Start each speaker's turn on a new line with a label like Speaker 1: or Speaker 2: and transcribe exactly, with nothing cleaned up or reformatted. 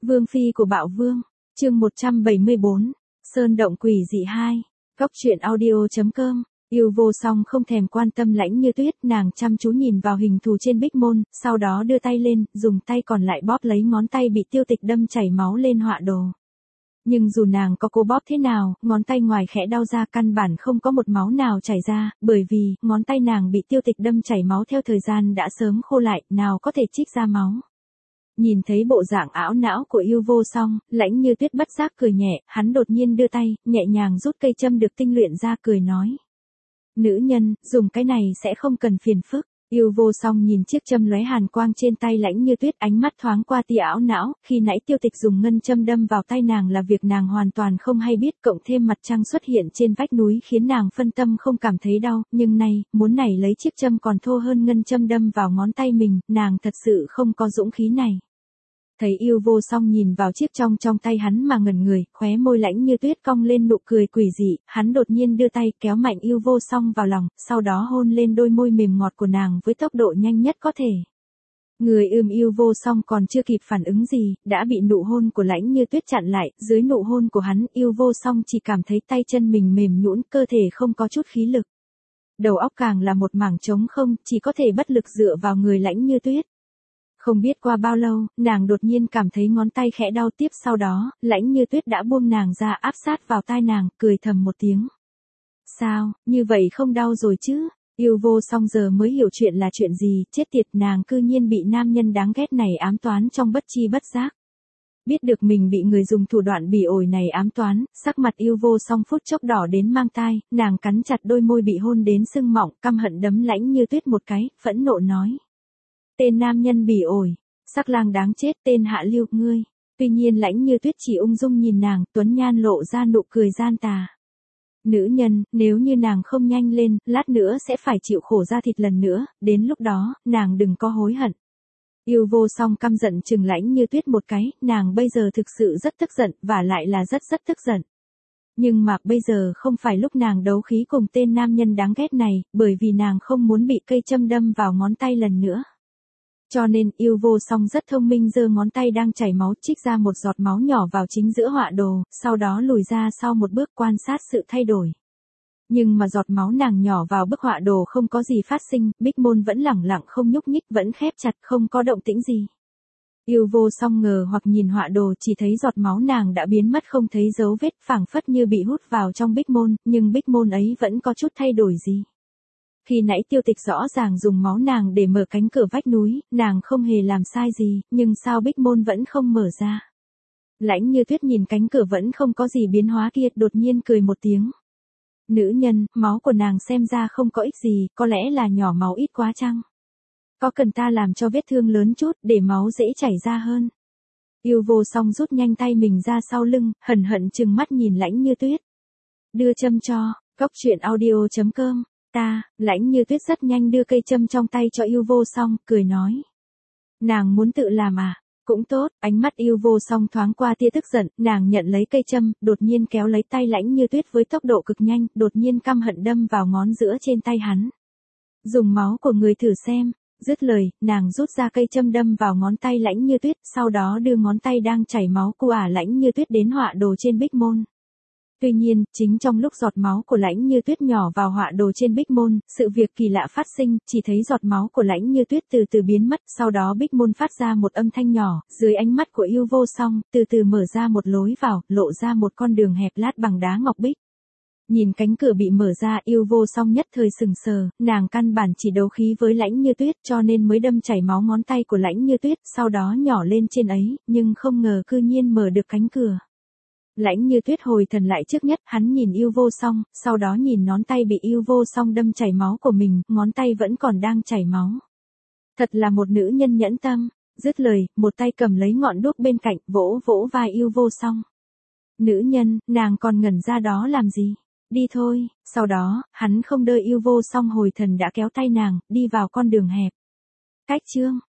Speaker 1: Vương phi của Bạo Vương, chương một trăm bảy mươi bốn, Sơn động quỷ dị hai, Góc truyện audio chấm com. Yêu vô song không thèm quan tâm Lãnh Như Tuyết, nàng chăm chú nhìn vào hình thù trên bích môn, sau đó đưa tay lên, dùng tay còn lại bóp lấy ngón tay bị tiêu tịch đâm chảy máu lên họa đồ. Nhưng dù nàng có cố bóp thế nào, ngón tay ngoài khẽ đau ra căn bản không có một máu nào chảy ra, bởi vì, ngón tay nàng bị tiêu tịch đâm chảy máu theo thời gian đã sớm khô lại, nào có thể trích ra máu. Nhìn thấy bộ dạng ảo não của Yêu vô song, Lãnh Như Tuyết bất giác cười nhẹ, hắn đột nhiên đưa tay, nhẹ nhàng rút cây châm được tinh luyện ra cười nói. Nữ nhân, dùng cái này sẽ không cần phiền phức. Yêu vô song nhìn chiếc châm lóe hàn quang trên tay Lãnh Như Tuyết, ánh mắt thoáng qua tia ảo não, khi nãy tiêu tịch dùng ngân châm đâm vào tay nàng là việc nàng hoàn toàn không hay biết, cộng thêm mặt trăng xuất hiện trên vách núi khiến nàng phân tâm không cảm thấy đau, nhưng nay, muốn này lấy chiếc châm còn thô hơn ngân châm đâm vào ngón tay mình, nàng thật sự không có dũng khí này. Thấy Yêu vô song nhìn vào chiếc trong trong tay hắn mà ngẩn người, khóe môi Lãnh Như Tuyết cong lên nụ cười quỷ dị, hắn đột nhiên đưa tay kéo mạnh Yêu vô song vào lòng, sau đó hôn lên đôi môi mềm ngọt của nàng với tốc độ nhanh nhất có thể. Người ưm Yêu vô song còn chưa kịp phản ứng gì, đã bị nụ hôn của Lãnh Như Tuyết chặn lại, dưới nụ hôn của hắn, Yêu vô song chỉ cảm thấy tay chân mình mềm nhũn, cơ thể không có chút khí lực. Đầu óc càng là một mảng trống không, chỉ có thể bất lực dựa vào người Lãnh Như Tuyết. Không biết qua bao lâu, nàng đột nhiên cảm thấy ngón tay khẽ đau, tiếp sau đó, Lãnh Như Tuyết đã buông nàng ra áp sát vào tai nàng, cười thầm một tiếng. Sao, như vậy không đau rồi chứ? Yêu vô song giờ mới hiểu chuyện là chuyện gì, chết tiệt, nàng cư nhiên bị nam nhân đáng ghét này ám toán trong bất chi bất giác. Biết được mình bị người dùng thủ đoạn bỉ ổi này ám toán, sắc mặt Yêu vô song phút chốc đỏ đến mang tai, nàng cắn chặt đôi môi bị hôn đến sưng mọng, căm hận đấm Lãnh Như Tuyết một cái, phẫn nộ nói. Tên nam nhân bỉ ổi, sắc lang đáng chết, tên hạ lưu, ngươi. Tuy nhiên Lãnh Như Tuyết chỉ ung dung nhìn nàng, tuấn nhan lộ ra nụ cười gian tà. Nữ nhân, nếu như nàng không nhanh lên, lát nữa sẽ phải chịu khổ ra thịt lần nữa, đến lúc đó, nàng đừng có hối hận. Yêu vô song căm giận chừng Lãnh Như Tuyết một cái, nàng bây giờ thực sự rất tức giận, và lại là rất rất tức giận. Nhưng mà bây giờ không phải lúc nàng đấu khí cùng tên nam nhân đáng ghét này, bởi vì nàng không muốn bị cây châm đâm vào ngón tay lần nữa. Cho nên, Yêu vô song rất thông minh, giơ ngón tay đang chảy máu trích ra một giọt máu nhỏ vào chính giữa họa đồ, sau đó lùi ra sau một bước quan sát sự thay đổi. Nhưng mà giọt máu nàng nhỏ vào bức họa đồ không có gì phát sinh, bích môn vẫn lẳng lặng không nhúc nhích, vẫn khép chặt, không có động tĩnh gì. Yêu vô song ngờ hoặc nhìn họa đồ, chỉ thấy giọt máu nàng đã biến mất không thấy dấu vết, phảng phất như bị hút vào trong bích môn, nhưng bích môn ấy vẫn có chút thay đổi gì. Khi nãy tiêu tịch rõ ràng dùng máu nàng để mở cánh cửa vách núi, nàng không hề làm sai gì, nhưng sao bích môn vẫn không mở ra. Lãnh Như Tuyết nhìn cánh cửa vẫn không có gì biến hóa kia, đột nhiên cười một tiếng. Nữ nhân, máu của nàng xem ra không có ích gì, có lẽ là nhỏ máu ít quá chăng? Có cần ta làm cho vết thương lớn chút, để máu dễ chảy ra hơn? Yêu vô song rút nhanh tay mình ra sau lưng, hận hận trừng mắt nhìn Lãnh Như Tuyết. Đưa châm cho, góc truyện audio chấm com. Ta, Lãnh Như Tuyết rất nhanh đưa cây châm trong tay cho Yêu vô song, cười nói. Nàng muốn tự làm à? Cũng tốt, ánh mắt Yêu vô song thoáng qua tia tức giận, nàng nhận lấy cây châm, đột nhiên kéo lấy tay Lãnh Như Tuyết với tốc độ cực nhanh, đột nhiên căm hận đâm vào ngón giữa trên tay hắn. Dùng máu của người thử xem. Dứt lời, nàng rút ra cây châm đâm vào ngón tay Lãnh Như Tuyết, sau đó đưa ngón tay đang chảy máu của ả Lãnh Như Tuyết đến họa đồ trên bích môn. Tuy nhiên, chính trong lúc giọt máu của Lãnh Như Tuyết nhỏ vào họa đồ trên bích môn, sự việc kỳ lạ phát sinh, chỉ thấy giọt máu của Lãnh Như Tuyết từ từ biến mất, sau đó bích môn phát ra một âm thanh nhỏ, dưới ánh mắt của Yêu vô song, từ từ mở ra một lối vào, lộ ra một con đường hẹp lát bằng đá ngọc bích. Nhìn cánh cửa bị mở ra, Yêu vô song nhất thời sừng sờ, nàng căn bản chỉ đấu khí với Lãnh Như Tuyết cho nên mới đâm chảy máu ngón tay của Lãnh Như Tuyết, sau đó nhỏ lên trên ấy, nhưng không ngờ cư nhiên mở được cánh cửa. Lãnh Như Tuyết hồi thần lại trước nhất, hắn nhìn Yêu vô song, sau đó nhìn ngón tay bị Yêu vô song đâm chảy máu của mình, ngón tay vẫn còn đang chảy máu. Thật là một nữ nhân nhẫn tâm. Dứt lời, một tay cầm lấy ngọn đuốc bên cạnh, vỗ vỗ vai Yêu vô song. Nữ nhân, nàng còn ngẩn ra đó làm gì? Đi thôi. Sau đó, hắn không đợi Yêu vô song hồi thần đã kéo tay nàng, đi vào con đường hẹp. Cách chương.